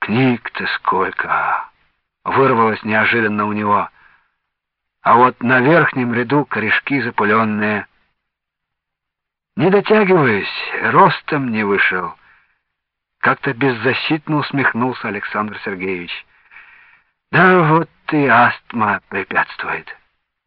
Книг-то сколько! Вырвалось неожиданно у него. А вот на верхнем ряду корешки запыленные. Не дотягиваюсь, ростом не вышел. Как-то беззащитно усмехнулся Александр Сергеевич. Да вот и астма препятствует.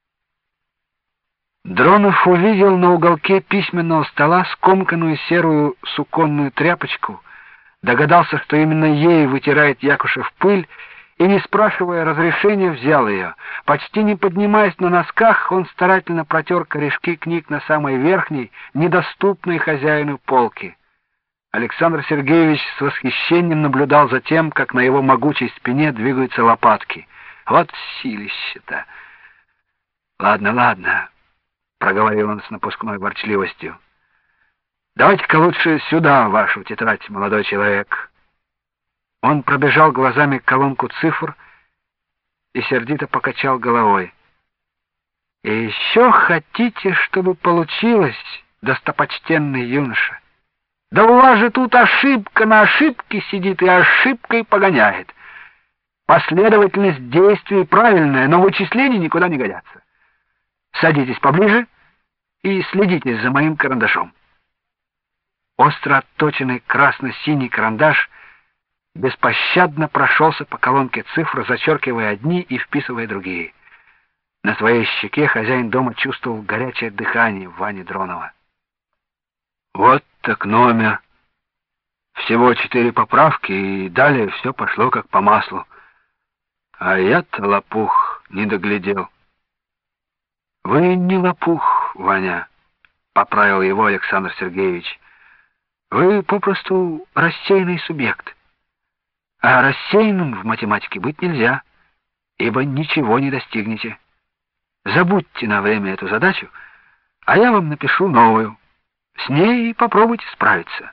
Дронов увидел на уголке письменного стола скомканную серую суконную тряпочку, догадался, что именно ей вытирает Якушев пыль, и, не спрашивая разрешения, взял ее. Почти не поднимаясь на носках, он старательно протер корешки книг на самой верхней, недоступной хозяину полке. Александр Сергеевич с восхищением наблюдал за тем, как на его могучей спине двигаются лопатки. Вот силище-то! «Ладно, ладно», — проговорил он с напускной ворчливостью. «Давайте-ка лучше сюда вашу тетрадь, молодой человек». Он пробежал глазами колонку цифр и сердито покачал головой. «И еще хотите, чтобы получилось, достопочтенный юноша? Да у вас же тут ошибка на ошибке сидит и ошибкой погоняет. Последовательность действий правильная, но вычисления никуда не годятся. Садитесь поближе и следите за моим карандашом». Остро отточенный красно-синий карандаш беспощадно прошелся по колонке цифр, зачеркивая одни и вписывая другие. На своей щеке хозяин дома чувствовал горячее дыхание Вани Дронова. «Вот так номер. Всего 4 поправки, и далее все пошло как по маслу. А я-то лопух не доглядел». «Вы не лопух, Ваня», — поправил его Александр Сергеевич. «Вы попросту рассеянный субъект. А рассеянным в математике быть нельзя, ибо ничего не достигнете. Забудьте на время эту задачу, а я вам напишу новую. С ней и попробуйте справиться».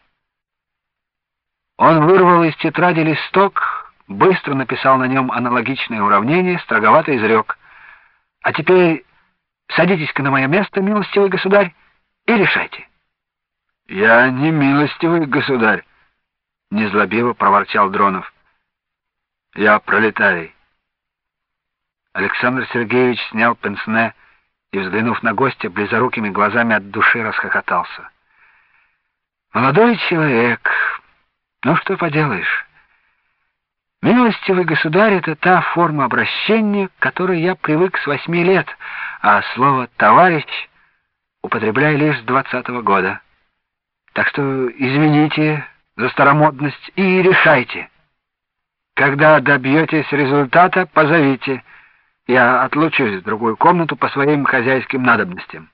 Он вырвал из тетради листок, быстро написал на нем аналогичное уравнение, строго изрек: «А теперь садитесь-ка на мое место, милостивый государь, и решайте». «Я не милостивый государь», — незлобиво проворчал Дронов. «Я пролетарий». Александр Сергеевич снял пенсне и, взглянув на гостя, близорукими глазами от души расхохотался. «Молодой человек, ну что поделаешь? Милостивый государь — это та форма обращения, к которой я привык с 8 лет, а слово «товарищ» употребляю лишь с 20-го года. Так что извините за старомодность и решайте. Когда добьетесь результата, позовите. Я отлучусь в другую комнату по своим хозяйским надобностям».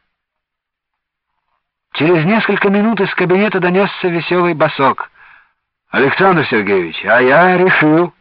Через несколько минут из кабинета донесся веселый басок. «Александр Сергеевич, а я решил».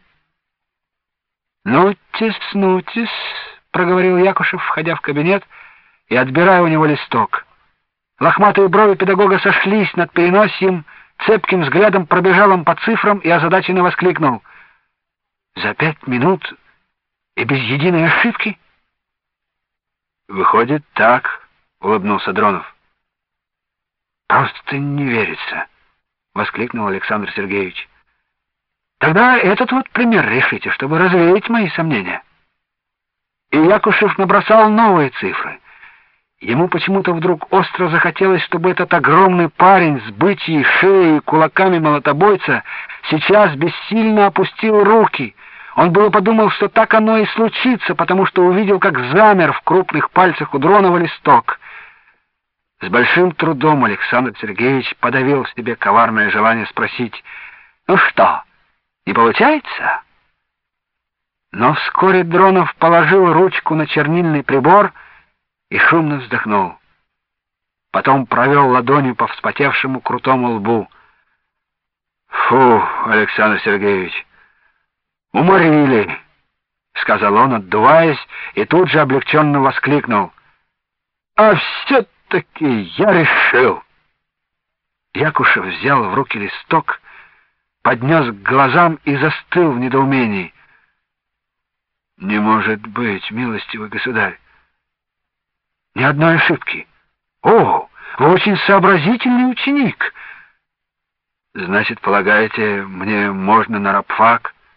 «Нутись, — проговорил Якушев, входя в кабинет и отбирая у него листок. Лохматые брови педагога сошлись над переносием, цепким взглядом пробежал он по цифрам и озадаченно воскликнул: «За 5 минут и без единой ошибки?» «Выходит, так», — улыбнулся Дронов. «Просто не верится», — воскликнул Александр Сергеевич. «Тогда этот вот пример решите, чтобы развеять мои сомнения». И Якушев набросал новые цифры. Ему почему-то вдруг остро захотелось, чтобы этот огромный парень с бычьей шеей и кулаками молотобойца сейчас бессильно опустил руки. Он было подумал, что так оно и случится, потому что увидел, как замер в крупных пальцах у Дронова листок. С большим трудом Александр Сергеевич подавил в себе коварное желание спросить: «Ну что, не получается?» Но вскоре Дронов положил ручку на чернильный прибор и шумно вздохнул. Потом провел ладонью по вспотевшему крутому лбу. «Фу, Александр Сергеевич, уморили», — сказал он, отдуваясь, и тут же облегченно воскликнул: «А все-таки я решил». Якушев взял в руки листок, поднес к глазам и застыл в недоумении. «Не может быть, милостивый государь. Ни одной ошибки. О, вы очень сообразительный ученик. Значит, полагаете, мне можно на рабфак?»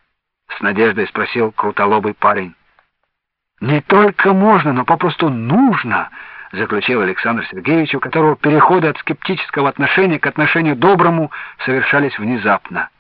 — с надеждой спросил крутолобый парень. «Не только можно, но попросту нужно», — заключил Александр Сергеевич, у которого переходы от скептического отношения к отношению доброму совершались внезапно.